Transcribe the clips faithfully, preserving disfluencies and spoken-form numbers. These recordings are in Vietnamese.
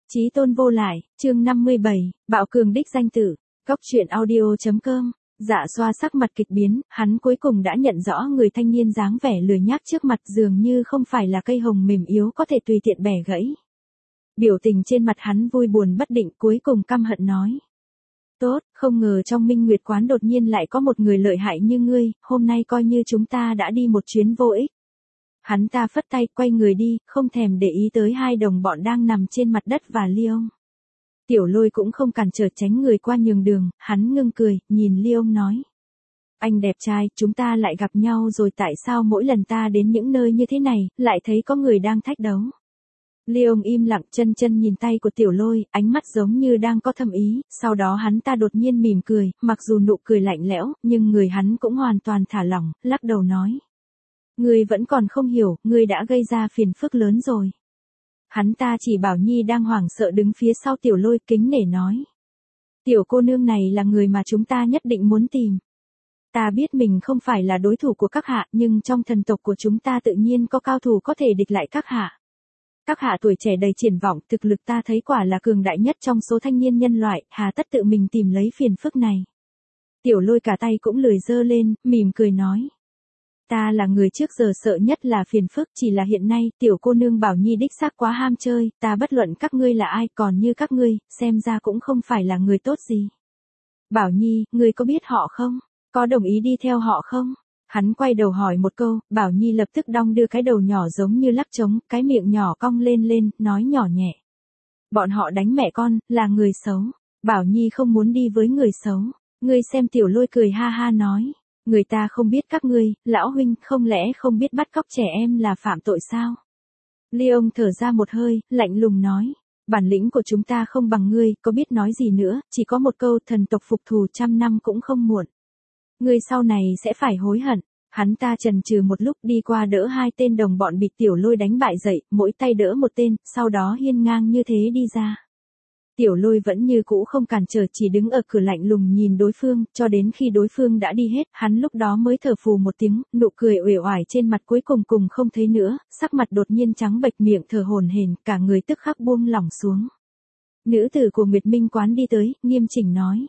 Chí tôn vô lại, chương năm mươi bảy, bạo cường đích danh tử, góc truyện audio.com. Dạ xoa sắc mặt kịch biến, hắn cuối cùng đã nhận rõ người thanh niên dáng vẻ lười nhác trước mặt dường như không phải là cây hồng mềm yếu có thể tùy tiện bẻ gãy. Biểu tình trên mặt hắn vui buồn bất định, cuối cùng căm hận nói. Tốt, không ngờ trong Minh Nguyệt quán đột nhiên lại có một người lợi hại như ngươi, hôm nay coi như chúng ta đã đi một chuyến vô ích. Hắn ta phất tay quay người đi, không thèm để ý tới hai đồng bọn đang nằm trên mặt đất và Lyon. Tiểu Lôi cũng không cản trở tránh người qua nhường đường, hắn ngưng cười, nhìn Lyon nói. Anh đẹp trai, chúng ta lại gặp nhau rồi, tại sao mỗi lần ta đến những nơi như thế này, lại thấy có người đang thách đấu? Lyon im lặng, chân chân nhìn tay của Tiểu Lôi, ánh mắt giống như đang có thâm ý, sau đó hắn ta đột nhiên mỉm cười, mặc dù nụ cười lạnh lẽo, nhưng người hắn cũng hoàn toàn thả lỏng, lắc đầu nói. Ngươi vẫn còn không hiểu, ngươi đã gây ra phiền phức lớn rồi. Hắn ta chỉ Bảo Nhi đang hoảng sợ đứng phía sau Tiểu Lôi, kính nể nói. Tiểu cô nương này là người mà chúng ta nhất định muốn tìm. Ta biết mình không phải là đối thủ của các hạ, nhưng trong thần tộc của chúng ta tự nhiên có cao thủ có thể địch lại các hạ. Các hạ tuổi trẻ đầy triển vọng, thực lực ta thấy quả là cường đại nhất trong số thanh niên nhân loại, hà tất tự mình tìm lấy phiền phức này. Tiểu Lôi cả tay cũng lười giơ lên, mỉm cười nói. Ta là người trước giờ sợ nhất là phiền phức, chỉ là hiện nay, tiểu cô nương Bảo Nhi đích xác quá ham chơi, ta bất luận các ngươi là ai, còn như các ngươi, xem ra cũng không phải là người tốt gì. Bảo Nhi, ngươi có biết họ không? Có đồng ý đi theo họ không? Hắn quay đầu hỏi một câu, Bảo Nhi lập tức đong đưa cái đầu nhỏ giống như lắc trống, cái miệng nhỏ cong lên lên, nói nhỏ nhẹ. Bọn họ đánh mẹ con, là người xấu. Bảo Nhi không muốn đi với người xấu. Ngươi xem Tiểu Lôi cười ha ha nói. Người ta không biết các ngươi, lão huynh, không lẽ không biết bắt cóc trẻ em là phạm tội sao? Lyon thở ra một hơi, lạnh lùng nói. Bản lĩnh của chúng ta không bằng ngươi, có biết nói gì nữa, chỉ có một câu thần tộc phục thù trăm năm cũng không muộn. Ngươi sau này sẽ phải hối hận. Hắn ta chần chừ một lúc đi qua đỡ hai tên đồng bọn bị Tiểu Lôi đánh bại dậy, mỗi tay đỡ một tên, sau đó hiên ngang như thế đi ra. Tiểu Lôi vẫn như cũ không cản trở, chỉ đứng ở cửa lạnh lùng nhìn đối phương, cho đến khi đối phương đã đi hết, hắn lúc đó mới thở phù một tiếng, nụ cười uể oải trên mặt cuối cùng cùng không thấy nữa, sắc mặt đột nhiên trắng bệch, miệng thở hổn hển, cả người tức khắc buông lỏng xuống. Nữ tử của Nguyệt Minh quán đi tới, nghiêm chỉnh nói.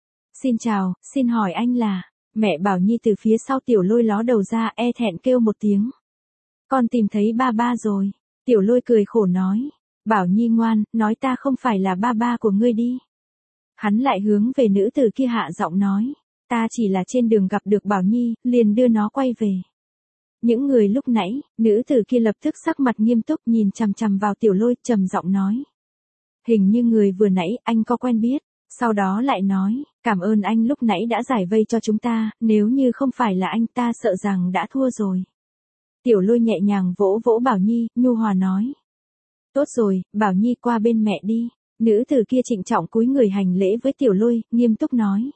Xin chào, xin hỏi anh là... Mẹ Bảo Nhi từ phía sau Tiểu Lôi ló đầu ra, e thẹn kêu một tiếng. Con tìm thấy ba ba rồi. Tiểu Lôi cười khổ nói. Bảo Nhi ngoan, nói ta không phải là ba ba của ngươi đi. Hắn lại hướng về nữ tử kia hạ giọng nói. Ta chỉ là trên đường gặp được Bảo Nhi, liền đưa nó quay về. Những người lúc nãy, nữ tử kia lập tức sắc mặt nghiêm túc nhìn chằm chằm vào Tiểu Lôi, trầm giọng nói. Hình như người vừa nãy anh có quen biết. Sau đó lại nói, cảm ơn anh lúc nãy đã giải vây cho chúng ta, nếu như không phải là anh ta sợ rằng đã thua rồi. Tiểu Lôi nhẹ nhàng vỗ vỗ Bảo Nhi, nhu hòa nói. Tốt rồi, Bảo Nhi qua bên mẹ đi. Nữ tử kia trịnh trọng cúi người hành lễ với Tiểu Lôi, nghiêm túc nói.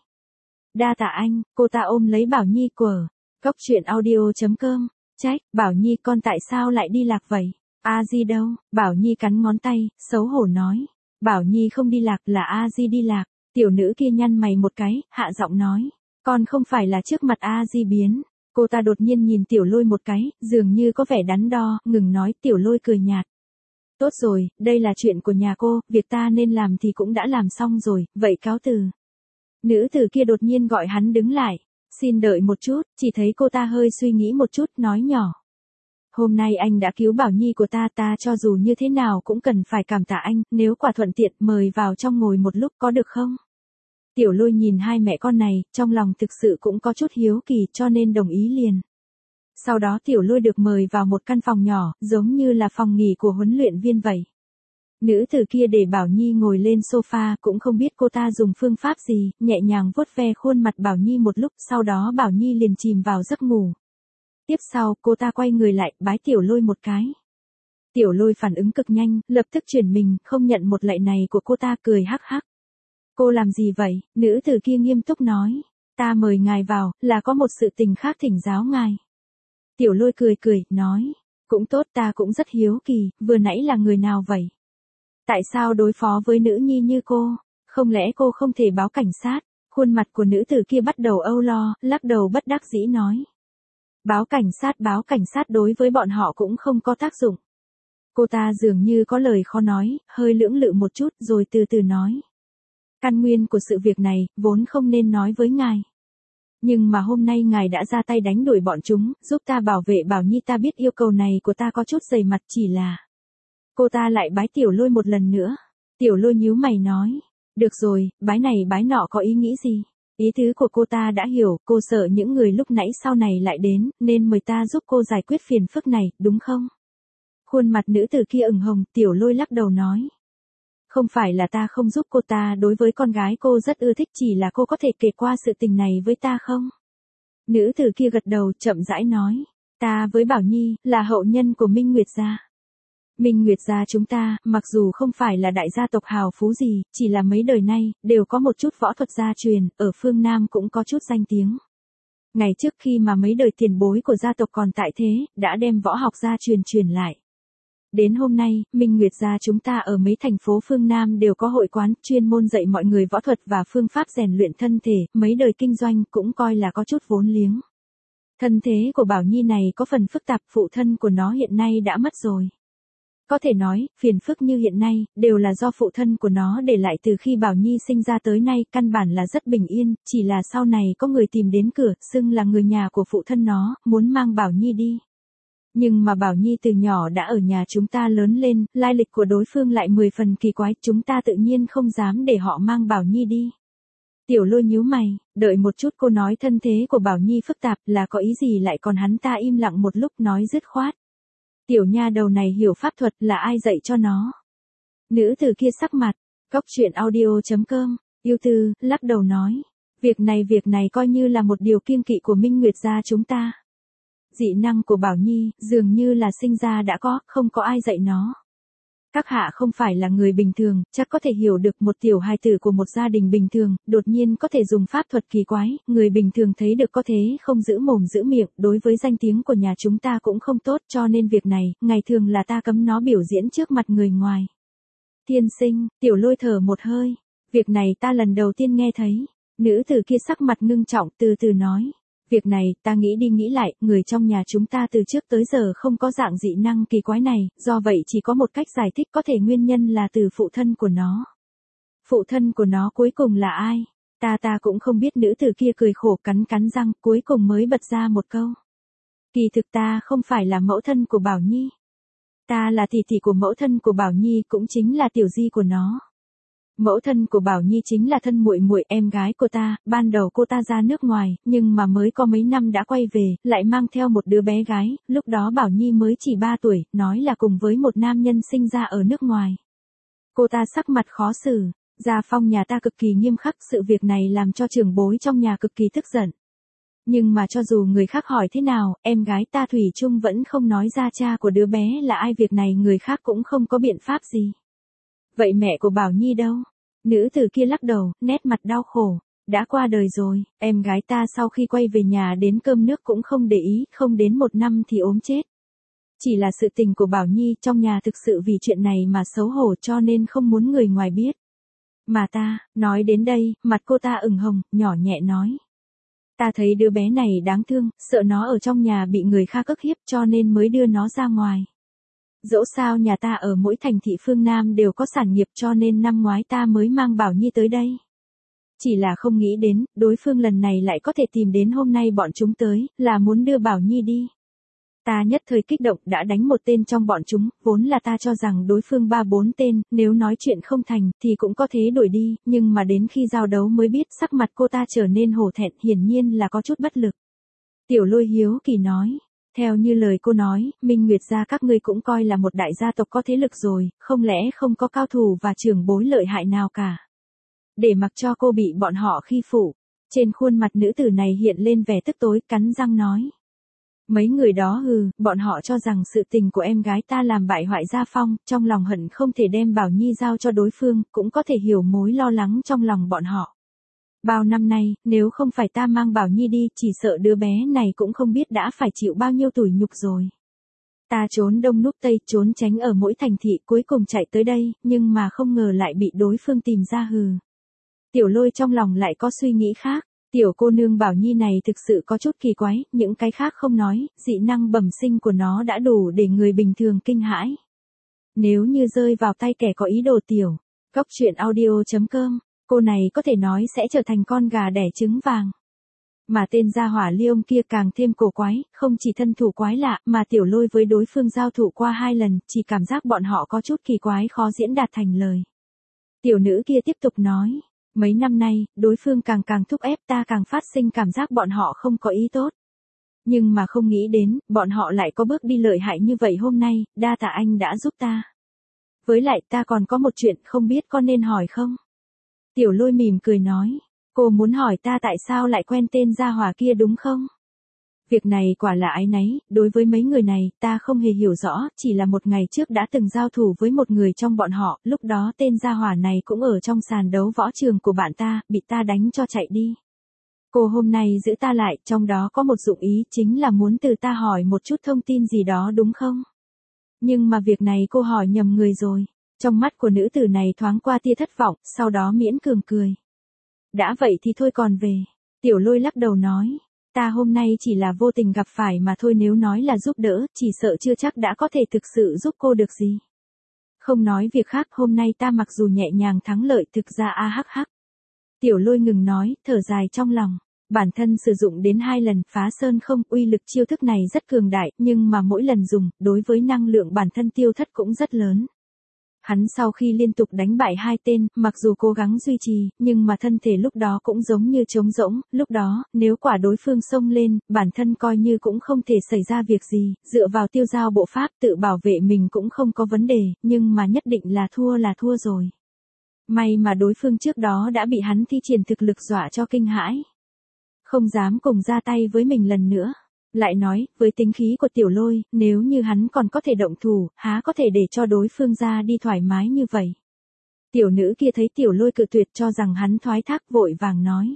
Đa tạ anh, cô ta ôm lấy Bảo Nhi của góc truyện audio.com. Trách, Bảo Nhi con tại sao lại đi lạc vậy? A Di đâu? Bảo Nhi cắn ngón tay, xấu hổ nói. Bảo Nhi không đi lạc, là A Di đi lạc. Tiểu nữ kia nhăn mày một cái, hạ giọng nói. Con không phải là trước mặt A Di biến. Cô ta đột nhiên nhìn Tiểu Lôi một cái, dường như có vẻ đắn đo, ngừng nói. Tiểu Lôi cười nhạt. Tốt rồi, đây là chuyện của nhà cô, việc ta nên làm thì cũng đã làm xong rồi, vậy cáo từ. Nữ tử kia đột nhiên gọi hắn đứng lại. Xin đợi một chút, chỉ thấy cô ta hơi suy nghĩ một chút, nói nhỏ. Hôm nay anh đã cứu Bảo Nhi của ta, ta cho dù như thế nào cũng cần phải cảm tạ anh, nếu quả thuận tiện mời vào trong ngồi một lúc có được không? Tiểu Lôi nhìn hai mẹ con này, trong lòng thực sự cũng có chút hiếu kỳ cho nên đồng ý liền. Sau đó Tiểu Lôi được mời vào một căn phòng nhỏ, giống như là phòng nghỉ của huấn luyện viên vậy. Nữ tử kia để Bảo Nhi ngồi lên sofa, cũng không biết cô ta dùng phương pháp gì, nhẹ nhàng vuốt ve khuôn mặt Bảo Nhi một lúc, sau đó Bảo Nhi liền chìm vào giấc ngủ. Tiếp sau, cô ta quay người lại, bái Tiểu Lôi một cái. Tiểu Lôi phản ứng cực nhanh, lập tức chuyển mình, không nhận một lạy này của cô ta, cười hắc hắc. Cô làm gì vậy? Nữ tử kia nghiêm túc nói. Ta mời ngài vào, là có một sự tình khác thỉnh giáo ngài. Tiểu Lôi cười cười, nói. Cũng tốt, ta cũng rất hiếu kỳ, vừa nãy là người nào vậy? Tại sao đối phó với nữ nhi như cô? Không lẽ cô không thể báo cảnh sát? Khuôn mặt của nữ tử kia bắt đầu âu lo, lắc đầu bất đắc dĩ nói. Báo cảnh sát, báo cảnh sát đối với bọn họ cũng không có tác dụng. Cô ta dường như có lời khó nói, hơi lưỡng lự một chút rồi từ từ nói. Căn nguyên của sự việc này, vốn không nên nói với ngài. Nhưng mà hôm nay ngài đã ra tay đánh đuổi bọn chúng, giúp ta bảo vệ Bảo Nhi, ta biết yêu cầu này của ta có chút dày mặt, chỉ là. Cô ta lại bái Tiểu Lôi một lần nữa. Tiểu Lôi nhíu mày nói. Được rồi, bái này bái nọ có ý nghĩ gì? Ý tứ của cô ta đã hiểu, cô sợ những người lúc nãy sau này lại đến, nên mời ta giúp cô giải quyết phiền phức này, đúng không? Khuôn mặt nữ tử kia ửng hồng, Tiểu Lôi lắc đầu nói. Không phải là ta không giúp cô ta, đối với con gái cô rất ưa thích, chỉ là cô có thể kể qua sự tình này với ta không? Nữ tử kia gật đầu, chậm rãi nói. Ta với Bảo Nhi, là hậu nhân của Minh Nguyệt gia. Minh Nguyệt gia chúng ta, mặc dù không phải là đại gia tộc hào phú gì, chỉ là mấy đời nay, đều có một chút võ thuật gia truyền, ở phương Nam cũng có chút danh tiếng. Ngày trước khi mà mấy đời tiền bối của gia tộc còn tại thế, đã đem võ học gia truyền truyền lại. Đến hôm nay, Minh Nguyệt gia chúng ta ở mấy thành phố phương Nam đều có hội quán, chuyên môn dạy mọi người võ thuật và phương pháp rèn luyện thân thể, mấy đời kinh doanh cũng coi là có chút vốn liếng. Thân thế của Bảo Nhi này có phần phức tạp, phụ thân của nó hiện nay đã mất rồi. Có thể nói, phiền phức như hiện nay, đều là do phụ thân của nó để lại từ khi Bảo Nhi sinh ra tới nay, căn bản là rất bình yên, chỉ là sau này có người tìm đến cửa, xưng là người nhà của phụ thân nó, muốn mang Bảo Nhi đi. Nhưng mà Bảo Nhi từ nhỏ đã ở nhà chúng ta lớn lên, lai lịch của đối phương lại mười phần kỳ quái, chúng ta tự nhiên không dám để họ mang Bảo Nhi đi. Tiểu Lôi nhíu mày, đợi một chút, cô nói thân thế của Bảo Nhi phức tạp là có ý gì, lại còn hắn ta im lặng một lúc nói dứt khoát. Tiểu nha đầu này hiểu pháp thuật, là ai dạy cho nó? Nữ tử kia sắc mặt, Cóc truyện audio chấm com, yêu tư, lắc đầu nói. Việc này việc này coi như là một điều kiêng kỵ của Minh Nguyệt gia chúng ta. Dị năng của Bảo Nhi, dường như là sinh ra đã có, không có ai dạy nó. Các hạ không phải là người bình thường, chắc có thể hiểu được một tiểu hài tử của một gia đình bình thường, đột nhiên có thể dùng pháp thuật kỳ quái, người bình thường thấy được có thế không giữ mồm giữ miệng, đối với danh tiếng của nhà chúng ta cũng không tốt, cho nên việc này, ngày thường là ta cấm nó biểu diễn trước mặt người ngoài. Tiên sinh, Tiểu Lôi thở một hơi, việc này ta lần đầu tiên nghe thấy. Nữ tử kia sắc mặt ngưng trọng, từ từ nói. Việc này, ta nghĩ đi nghĩ lại, người trong nhà chúng ta từ trước tới giờ không có dạng dị năng kỳ quái này, do vậy chỉ có một cách giải thích, có thể nguyên nhân là từ phụ thân của nó. Phụ thân của nó cuối cùng là ai? Ta ta cũng không biết. Nữ tử kia cười khổ, cắn cắn răng, cuối cùng mới bật ra một câu. Kỳ thực ta không phải là mẫu thân của Bảo Nhi. Ta là tỷ tỷ của mẫu thân của Bảo Nhi, cũng chính là tiểu di của nó. Mẫu thân của Bảo Nhi chính là thân muội muội em gái cô ta, ban đầu cô ta ra nước ngoài, nhưng mà mới có mấy năm đã quay về, lại mang theo một đứa bé gái, lúc đó Bảo Nhi mới chỉ ba tuổi, nói là cùng với một nam nhân sinh ra ở nước ngoài. Cô ta sắc mặt khó xử, gia phong nhà ta cực kỳ nghiêm khắc, sự việc này làm cho trưởng bối trong nhà cực kỳ tức giận. Nhưng mà cho dù người khác hỏi thế nào, em gái ta thủy chung vẫn không nói ra cha của đứa bé là ai, việc này người khác cũng không có biện pháp gì. Vậy mẹ của Bảo Nhi đâu? Nữ tử kia lắc đầu, nét mặt đau khổ. Đã qua đời rồi, em gái ta sau khi quay về nhà đến cơm nước cũng không để ý, không đến một năm thì ốm chết. Chỉ là sự tình của Bảo Nhi trong nhà thực sự vì chuyện này mà xấu hổ, cho nên không muốn người ngoài biết. Mà ta, nói đến đây, mặt cô ta ửng hồng, nhỏ nhẹ nói. Ta thấy đứa bé này đáng thương, sợ nó ở trong nhà bị người khác ức hiếp, cho nên mới đưa nó ra ngoài. Dẫu sao nhà ta ở mỗi thành thị phương Nam đều có sản nghiệp, cho nên năm ngoái ta mới mang Bảo Nhi tới đây. Chỉ là không nghĩ đến, đối phương lần này lại có thể tìm đến hôm nay bọn chúng tới, là muốn đưa Bảo Nhi đi. Ta nhất thời kích động đã đánh một tên trong bọn chúng, vốn là ta cho rằng đối phương ba bốn tên, nếu nói chuyện không thành, thì cũng có thế đuổi đi, nhưng mà đến khi giao đấu mới biết sắc mặt cô ta trở nên hổ thẹn, hiển nhiên là có chút bất lực. Tiểu Lôi hiếu kỳ nói. Theo như lời cô nói, Minh Nguyệt gia các ngươi cũng coi là một đại gia tộc có thế lực rồi, không lẽ không có cao thủ và trưởng bối lợi hại nào cả. Để mặc cho cô bị bọn họ khi phụ. Trên khuôn mặt nữ tử này hiện lên vẻ tức tối, cắn răng nói. Mấy người đó hừ, bọn họ cho rằng sự tình của em gái ta làm bại hoại gia phong, trong lòng hận không thể đem Bảo Nhi giao cho đối phương, cũng có thể hiểu mối lo lắng trong lòng bọn họ. Bao năm nay, nếu không phải ta mang Bảo Nhi đi, chỉ sợ đứa bé này cũng không biết đã phải chịu bao nhiêu tủi nhục rồi. Ta trốn đông núp tây, trốn tránh ở mỗi thành thị, cuối cùng chạy tới đây, nhưng mà không ngờ lại bị đối phương tìm ra hừ. Tiểu Lôi trong lòng lại có suy nghĩ khác, tiểu cô nương Bảo Nhi này thực sự có chút kỳ quái, những cái khác không nói, dị năng bẩm sinh của nó đã đủ để người bình thường kinh hãi. Nếu như rơi vào tay kẻ có ý đồ tiểu. Cốc truyện audio.com, cô này có thể nói sẽ trở thành con gà đẻ trứng vàng. Mà tên gia hỏa Liông kia càng thêm cổ quái, không chỉ thân thủ quái lạ mà Tiểu Lôi với đối phương giao thủ qua hai lần, chỉ cảm giác bọn họ có chút kỳ quái khó diễn đạt thành lời. Tiểu nữ kia tiếp tục nói, mấy năm nay, đối phương càng càng thúc ép ta càng phát sinh cảm giác bọn họ không có ý tốt. Nhưng mà không nghĩ đến, bọn họ lại có bước đi lợi hại như vậy hôm nay, đa tạ anh đã giúp ta. Với lại ta còn có một chuyện không biết có nên hỏi không? Tiểu Lôi mỉm cười nói, cô muốn hỏi ta tại sao lại quen tên gia hỏa kia đúng không? Việc này quả là áy náy, đối với mấy người này, ta không hề hiểu rõ, chỉ là một ngày trước đã từng giao thủ với một người trong bọn họ, lúc đó tên gia hỏa này cũng ở trong sàn đấu võ trường của bạn ta, bị ta đánh cho chạy đi. Cô hôm nay giữ ta lại, trong đó có một dụng ý, chính là muốn từ ta hỏi một chút thông tin gì đó đúng không? Nhưng mà việc này cô hỏi nhầm người rồi. Trong mắt của nữ tử này thoáng qua tia thất vọng, sau đó miễn cường cười. Đã vậy thì thôi còn về. Tiểu Lôi lắc đầu nói. Ta hôm nay chỉ là vô tình gặp phải mà thôi, nếu nói là giúp đỡ, chỉ sợ chưa chắc đã có thể thực sự giúp cô được gì. Không nói việc khác, hôm nay ta mặc dù nhẹ nhàng thắng lợi thực ra a hắc hắc. Tiểu Lôi ngừng nói, thở dài trong lòng. Bản thân sử dụng đến hai lần phá sơn không, uy lực chiêu thức này rất cường đại, nhưng mà mỗi lần dùng, đối với năng lượng bản thân tiêu thất cũng rất lớn. Hắn sau khi liên tục đánh bại hai tên, mặc dù cố gắng duy trì, nhưng mà thân thể lúc đó cũng giống như trống rỗng, lúc đó, nếu quả đối phương xông lên, bản thân coi như cũng không thể xảy ra việc gì, dựa vào tiêu giao bộ pháp tự bảo vệ mình cũng không có vấn đề, nhưng mà nhất định là thua là thua rồi. May mà đối phương trước đó đã bị hắn thi triển thực lực dọa cho kinh hãi. Không dám cùng ra tay với mình lần nữa. Lại nói, với tính khí của Tiểu Lôi, nếu như hắn còn có thể động thủ, há có thể để cho đối phương ra đi thoải mái như vậy. Tiểu nữ kia thấy Tiểu Lôi cự tuyệt cho rằng hắn thoái thác, vội vàng nói.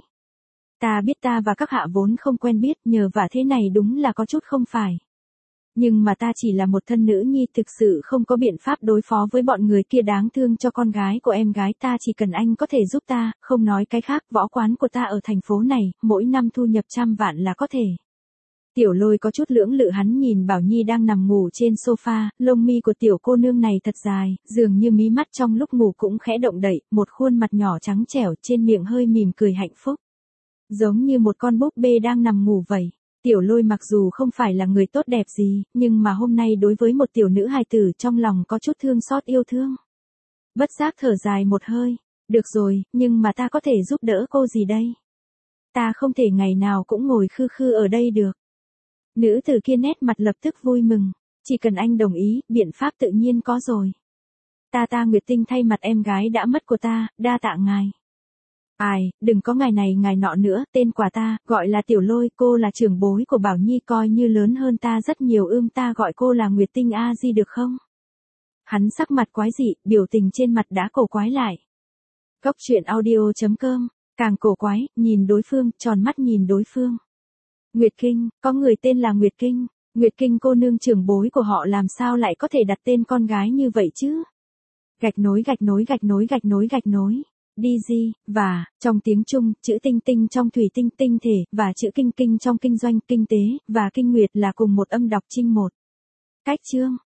Ta biết ta và các hạ vốn không quen biết, nhờ vả thế này đúng là có chút không phải. Nhưng mà ta chỉ là một thân nữ nhi, thực sự không có biện pháp đối phó với bọn người kia, đáng thương cho con gái của em gái ta, chỉ cần anh có thể giúp ta, không nói cái khác, võ quán của ta ở thành phố này, mỗi năm thu nhập trăm vạn là có thể. Tiểu Lôi có chút lưỡng lự, hắn nhìn Bảo Nhi đang nằm ngủ trên sofa, lông mi của tiểu cô nương này thật dài, dường như mí mắt trong lúc ngủ cũng khẽ động đậy, một khuôn mặt nhỏ trắng trẻo, trên miệng hơi mỉm cười hạnh phúc. Giống như một con búp bê đang nằm ngủ vậy. Tiểu Lôi mặc dù không phải là người tốt đẹp gì, nhưng mà hôm nay đối với một tiểu nữ hài tử trong lòng có chút thương xót yêu thương. Bất giác thở dài một hơi, được rồi, nhưng mà ta có thể giúp đỡ cô gì đây? Ta không thể ngày nào cũng ngồi khư khư ở đây được. Nữ tử kia nét mặt lập tức vui mừng, chỉ cần anh đồng ý, biện pháp tự nhiên có rồi. Ta ta Nguyệt Tinh thay mặt em gái đã mất của ta, đa tạ ngài. Ai, đừng có ngày này ngày nọ nữa, tên quả ta, gọi là Tiểu Lôi, cô là trưởng bối của Bảo Nhi, coi như lớn hơn ta rất nhiều, ưm ta gọi cô là Nguyệt Tinh a di được không? Hắn sắc mặt quái dị, biểu tình trên mặt đã cổ quái lại. Cốc truyện audio.com, càng cổ quái, nhìn đối phương, tròn mắt nhìn đối phương. Nguyệt Kinh, có người tên là Nguyệt Kinh, Nguyệt Kinh cô nương trưởng bối của họ làm sao lại có thể đặt tên con gái như vậy chứ? Gạch nối gạch nối gạch nối gạch nối gạch nối. đi gi, và, trong tiếng Trung, chữ tinh tinh trong thủy tinh tinh thể, và chữ kinh kinh trong kinh doanh kinh tế, và kinh nguyệt là cùng một âm đọc trinh một. Cách chương.